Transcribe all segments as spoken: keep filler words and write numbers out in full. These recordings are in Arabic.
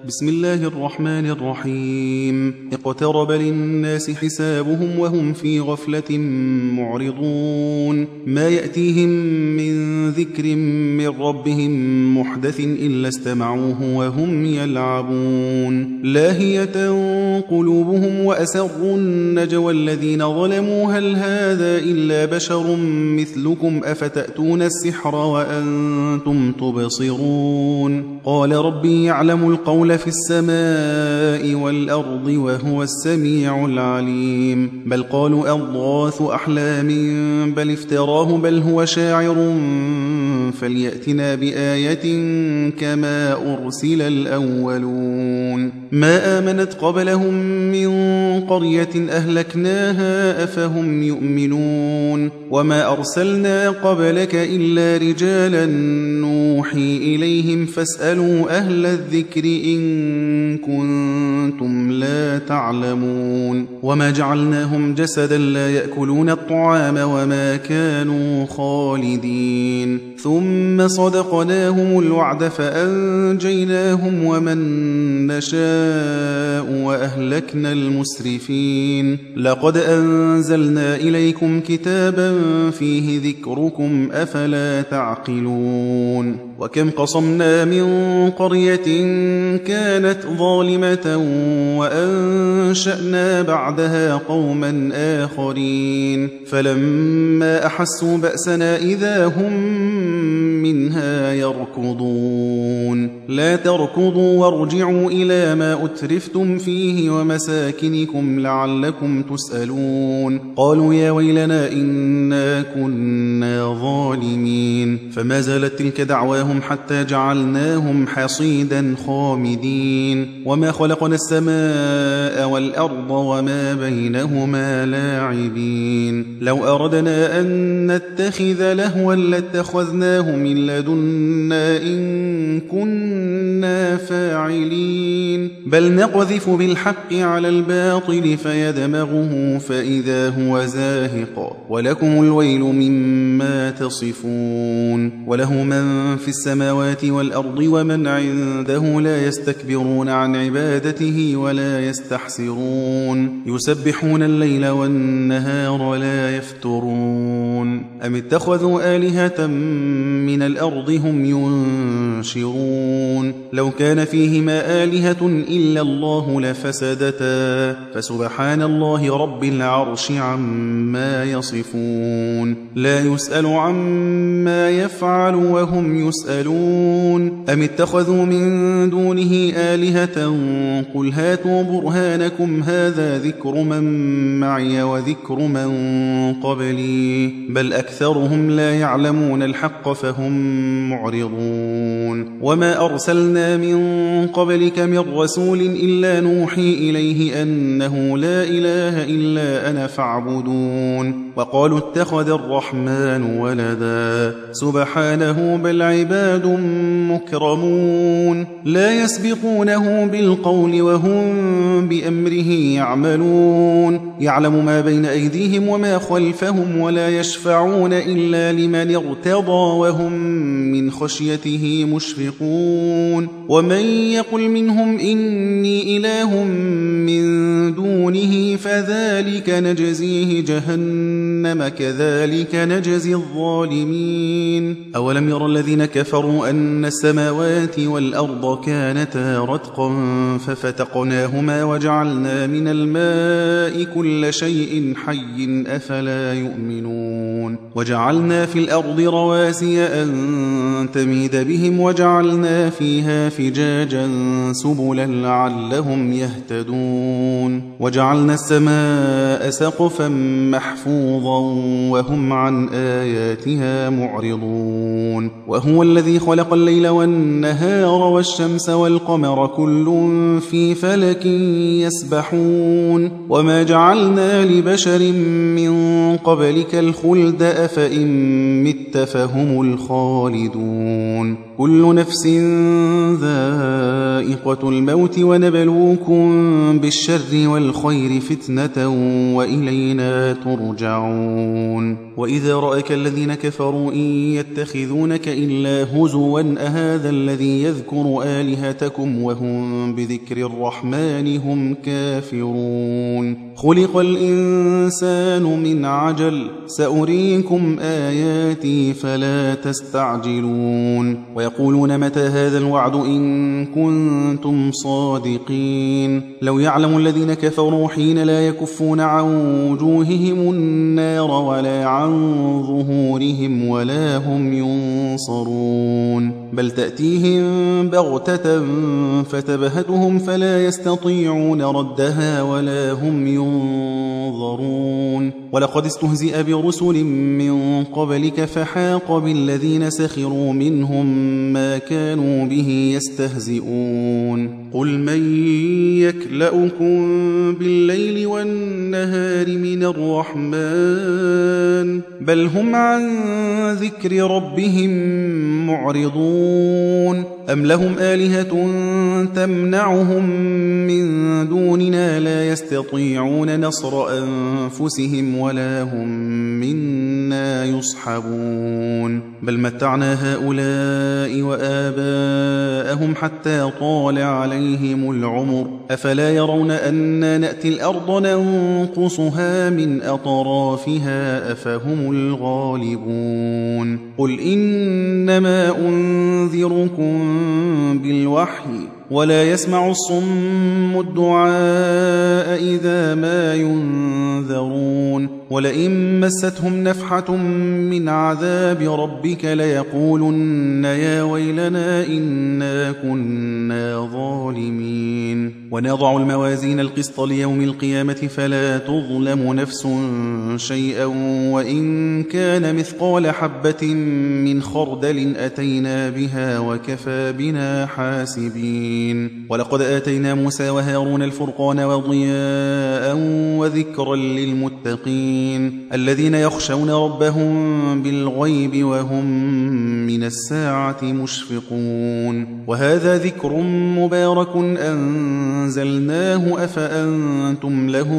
بسم الله الرحمن الرحيم. اقترب للناس حسابهم وهم في غفلة معرضون. ما يأتيهم من ذكر من ربهم محدث إلا استمعوه وهم يلعبون. لاهية قلوبهم وأسروا النجوى الذين ظلموا هل هذا إلا بشر مثلكم أفتأتون السحر وأنتم تبصرون. قال ربي يعلم القول في السماء والأرض وهو السميع العليم. بل قالوا أضغاث أحلام بل افتراه بل هو شاعر فليأتنا بآية كما أرسل الأولون. ما آمنت قبلهم من قرية أهلكناها أفهم يؤمنون. وما أرسلنا قبلك إلا رجالا نوحي إليهم فاسألوا أهل الذكر إن كنتم لا تعلمون. وما جعلناهم جسدا لا يأكلون الطعام وما كانوا خالدين. ثم صدقناهم الوعد فأنجيناهم ومن نشاء وأهلكنا المسرفين. لقد أنزلنا إليكم كتابا فيه ذكركم أفلا تعقلون. وكم قصمنا من قرية كانت ظالمة وأنشأنا بعدها قوما آخرين فلما أحسوا بأسنا إذا هم منها يركضون. لا تركضوا وارجعوا إلى ما أترفتم فيه ومساكنكم لعلكم تسألون. قالوا يا ويلنا إنا كنا ظالمين. فما زالت تلك دعواهم حتى جعلناهم حصيدا خامدين. وما خلقنا السماء والأرض وما بينهما لاعبين. لو أردنا أن نتخذ لهوا لاتخذناه من لدنا إن كنا فاعلين. بل نقذف بالحق على الباطل فيدمغه فإذا هو زاهق ولكم الويل مما تصفون. وله من في السماوات والأرض ومن عنده لا يستكبرون عن عبادته ولا يستحسرون. يسبحون الليل والنهار لا يفترون. أم اتخذوا آلهة من الأرض هم ينشرون. لو كان فيهما آلهة إلا الله لفسدتا فسبحان الله رب العرش عما يصفون. لا يسأل عما يفعل وهم يسألون. أم اتخذوا من دونه آلهة قل هاتوا برهانكم هذا ذكر من معي وذكر من قبلي بل أكثرهم لا يعلمون الحق فهم معرضون. وما أرسلنا من قبلك من رسول إلا نوحي إليه أنه لا إله إلا أنا فاعبدون. وقالوا اتخذ الرحمن ولدا سبحانه بل عباد مكرمون. لا يسبقونه بالقول وهم بأمره يعملون. يعلم ما بين أيديهم وما خلفهم ولا يشفعون إلا لمن ارتضى وهم من خشيته مشفقون. ومن يقل منهم إني إله من دونه فذلك نجزيه جهنم كذلك نجزي الظالمين. أولم يرى الذين كفروا أن السماوات والأرض كانتا رتقا ففتقناهما وجعلنا من الماء كل شيء حي أفلا يؤمنون. وجعلنا في الأرض رواسي أن تميد بهم وجعلنا فيها فجاجا سبلا لعلهم يهتدون. وجعلنا السماء سقفا محفوظا وهم عن آياتها معرضون. وهو الذي خلق الليل والنهار والشمس والقمر كل في فلك يسبحون. وما جعلنا لبشر من قبلك الخلد أفإن مت فهم الخالدون. كل نفس ذائقة الموت ونبلوكم بالشر والخير فتنة وإلينا ترجعون وإذا رأك الذين كفروا إن يتخذونك إلا هزوا أهذا الذي يذكر آلهتكم وهم بذكر الرحمن هم كافرون خلق الإنسان من عجل سأريكم آياتي فلا تستعجلون ويقولون متى هذا الوعد إن كنتم صادقين لو يعلم الذين كفروا حين لا يكفون عن وجوههم النار ولا عن ظهورهم ولا هم ينصرون بل تأتيهم بغتة فتبهتهم فلا يستطيعون ردها ولا هم ينظرون ولقد استهزئ برسل من قبلك فحاق بالذين سخروا منهم ما كانوا به يستهزئون قل من يكلؤكم بالليل والنهار من الرحمن بل هم عن ذكر ربهم معرضون أم لهم آلهة تمنعهم من دوننا لا يستطيعون نصر أنفسهم ولا هم منا يصحبون بل متعنا هؤلاء وآباءهم حتى طال عليهم العمر أفلا يرون أنا نأتي الأرض ننقصها من أطرافها أفهم الغالبون قل إنما أنذركم بالوحي ولا يسمع الصم الدعاء إذا ما ينذرون ولئن مستهم نفحة من عذاب ربك ليقولن يا ويلنا إنا كنا ظالمين ونضع الموازين القسط ليوم القيامة فلا تظلم نفس شيئا وإن كان مثقال حبة من خردل أتينا بها وكفى بنا حاسبين ولقد آتينا موسى وهارون الفرقان وضياء وذكرا للمتقين الذين يخشون ربهم بالغيب وهم من الساعة مشفقون وهذا ذكر مبارك أنزلناه أفأنتم له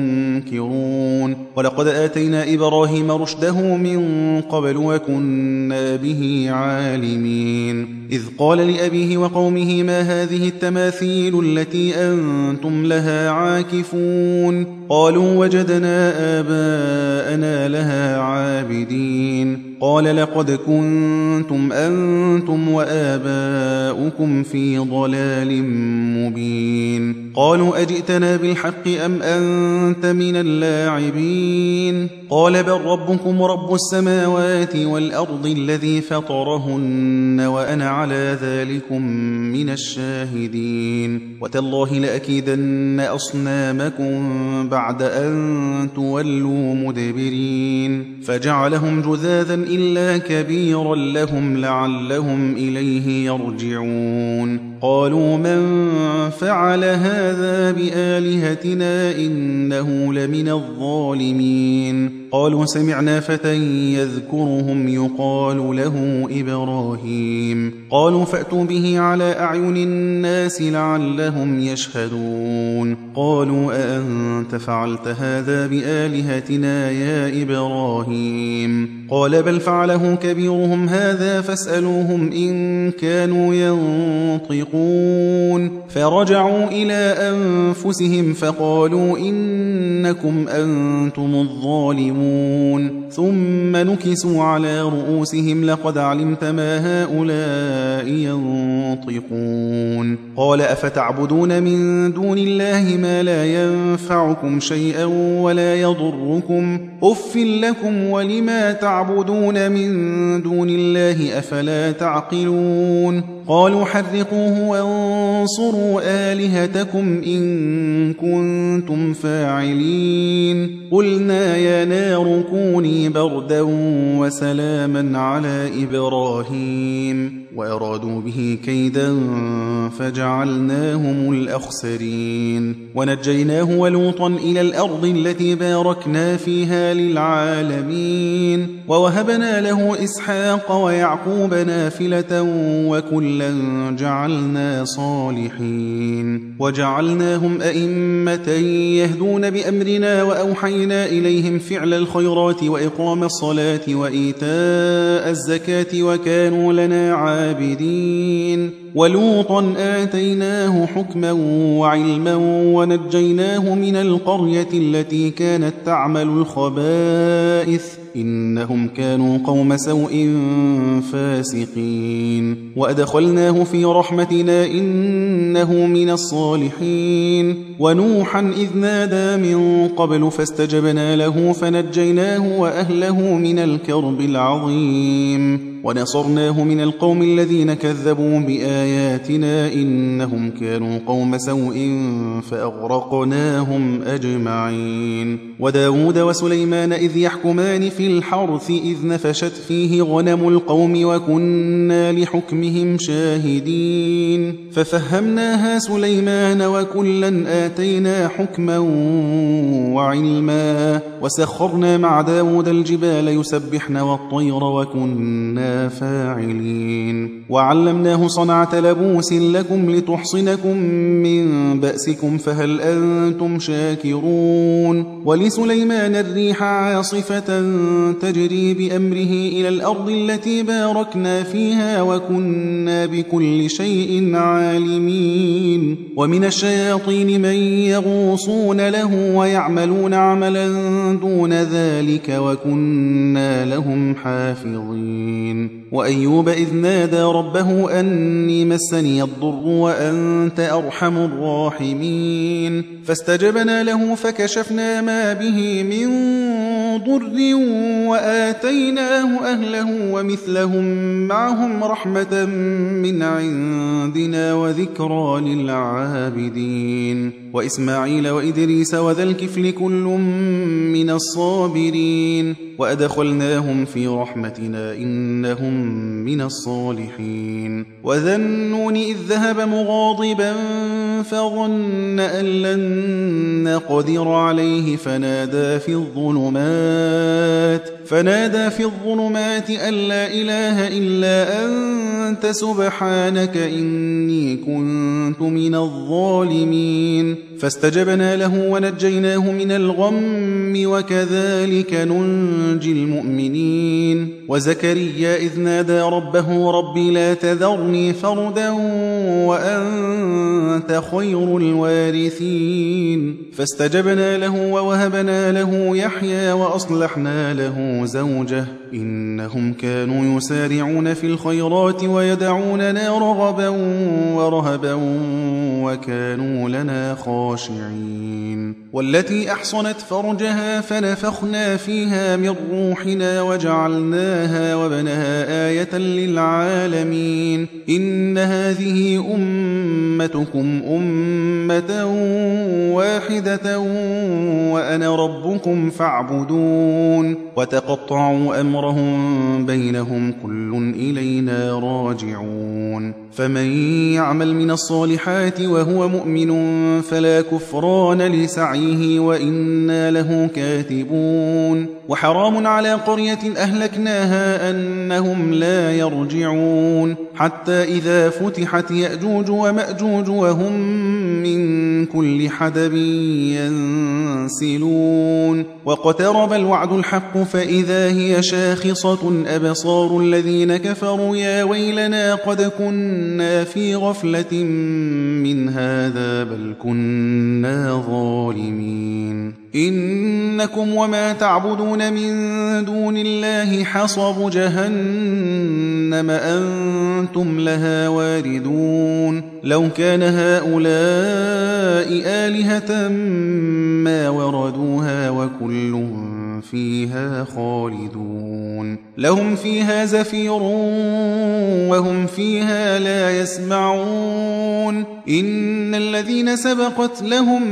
منكرون ولقد آتينا إبراهيم رشده من قبل وكنا به عالمين إذ قال لأبيه وقومه ما هذه التماثيل التي أنتم لها عاكفون قالوا وجدنا آباءنا لها عابدين قال لقد كنتم أنتم وآباؤكم في ضلال مبين قالوا أجئتنا بالحق أم أنت من اللاعبين قال بل ربكم رب السماوات والأرض الذي فطرهن وأنا على ذلكم من الشاهدين وتالله لأكيدن أصنامكم بعد أن تولوا مدبرين فجعلهم جذاذا إلا كبيرا لهم لعلهم إليه يرجعون قالوا من فعل هذا بآلهتنا إنه لمن الظالمين قالوا سمعنا فتى يذكرهم يقال له إبراهيم قالوا فأتوا به على أعين الناس لعلهم يشهدون قالوا أأنت فعلت هذا بآلهتنا يا إبراهيم قال بل فعله كبيرهم هذا فاسألوهم إن كانوا ينطقون فرجعوا إلى أنفسهم فقالوا إنكم أنتم الظالمون ثم نكسوا على رؤوسهم لقد علمت ما هؤلاء ينطقون قال أفتعبدون من دون الله ما لا ينفعكم شيئا ولا يضركم أف لكم ولما تعبدون من دون الله أفلا تعقلون قالوا حرقوه وانصروا آلهتكم إن كنتم فاعلين قلنا يا نار كوني بردا وسلاما على إبراهيم وأرادوا به كيدا فجعلناهم الأخسرين ونجيناه ولوطا إلى الأرض التي باركنا فيها للعالمين ووهبنا له إسحاق ويعقوب نافلة وكلا جعلنا صالحين وجعلناهم أئمة يهدون بأمرنا وأوحينا إليهم فعل الخيرات وإقام الصلاة وإيتاء الزكاة وكانوا لنا عابدين ولوطا آتيناه حكما وعلما ونجيناه من القرية التي كانت تعمل الخبائث إنهم كانوا قوم سوء فاسقين وأدخلناه في رحمتنا إنه من الصالحين ونوحا إذ نادى من قبل فاستجبنا له فنجيناه وأهله من الكرب العظيم ونصرناه من القوم الذين كذبوا بآياتنا إنهم كانوا قوم سوء فأغرقناهم أجمعين وداود وسليمان إذ يحكمان في الحرث إذ نفشت فيه غنم القوم وكنا لحكمهم شاهدين ففهمناها سليمان وكلا آتينا حكما وعلما وسخرنا مع داود الجبال يسبحن والطير وكنا فاعلين وعلمناه صنعة لبوس لكم لتحصنكم من بأسكم فهل أنتم شاكرون ولسليمان الريح عاصفة تجري بأمره إلى الأرض التي باركنا فيها وكنا بكل شيء عالمين ومن الشياطين من يغوصون له ويعملون عملا دون ذلك وكنا لهم حافظين وأيوب إذ نادى ربه أني مسني الضر وأنت أرحم الراحمين فاستجبنا له فكشفنا ما به من ضر وآتيناه أهله ومثلهم معهم رحمة من عندنا وذكرى للعابدين وإسماعيل وإدريس وذا الكفل كل من الصابرين وأدخلناهم في رحمتنا إنهم من الصالحين وذا النون إذ ذهب مغاضبا فظن أن لن نقدر عليه فنادى في الظلمات فنادى في الظلمات أن لا إله إلا أنت سبحانك إني كنت من الظالمين فاستجبنا له ونجيناه من الغم وكذلك ننجي المؤمنين وزكريا إذ نادى ربه رب لا تذرني فردا وأنت خير الوارثين فاستجبنا له ووهبنا له يحيى وأصلحنا له زوجه إنهم كانوا يسارعون في الخيرات ويدعوننا رغبا ورهبا وكانوا لنا خاشعين والتي أحصنت فرجها فنفخنا فيها من روحنا وجعلناها وبنها آية للعالمين إن هذه أمتكم أمة واحدة وأنا ربكم فاعبدون وتقطعوا أمرهم بينهم كل إلينا راجعون فمن يعمل من الصالحات وهو مؤمن فلا كفران لسعيه وإنا له كاتبون وحرام على قرية أهلكناها أنهم لا يرجعون حتى إذا فتحت يأجوج ومأجوج وهم من كل حدب ينسلون وقترب الوعد الحق فإذا هي شاخصة أبصار الذين كفروا يا ويلنا قد كنا في غفلة من هذا بل كنا ظالمين إنكم وما تعبدون من دون الله حصب جهنم أنتم لها واردون لو كان هؤلاء آلهة ما وردوها وكل فيها خالدون لهم فيها زفير وهم فيها لا يسمعون إن الذين سبقت لهم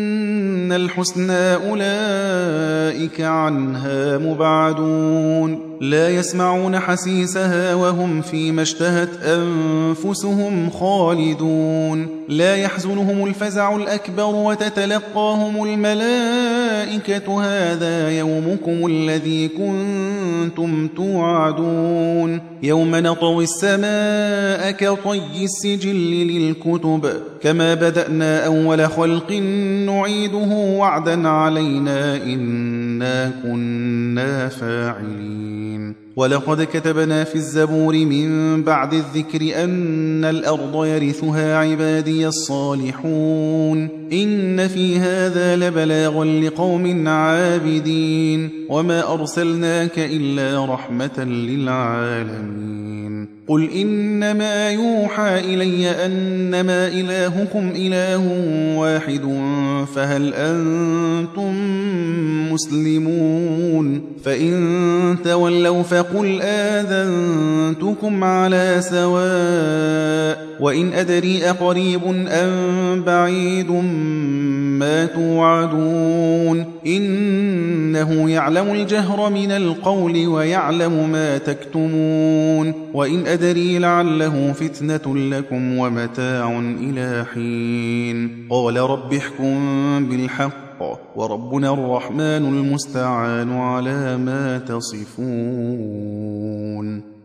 من الحسنى أولئك عنها مبعدون لا يسمعون حسيسها وهم فيما اشتهت أنفسهم خالدون لا يحزنهم الفزع الأكبر وتتلقاهم الملائكة هذا يومكم الذي كنتم توعدون يوم نطوي السماء كطي السجل للكتب كما بدأنا أول خلق نعيده وعدا علينا إنا كنا فاعلين ولقد كتبنا في الزبور من بعد الذكر أن الأرض يرثها عبادي الصالحون إن في هذا لبلاغا لقوم عابدين وما أرسلناك إلا رحمة للعالمين قل إنما يوحى إلي أنما إلهكم إله واحد فهل أنتم مسلمون فإن تولوا فقل آذنتكم على سواء وإن أدري أقريب أم بعيد ما توعدون إنه يعلم الجهر من القول ويعلم ما تكتمون وإن أدري لعله فتنة لكم ومتاع إلى حين قال رب احكم بالحق وربنا الرحمن المستعان على ما تصفون.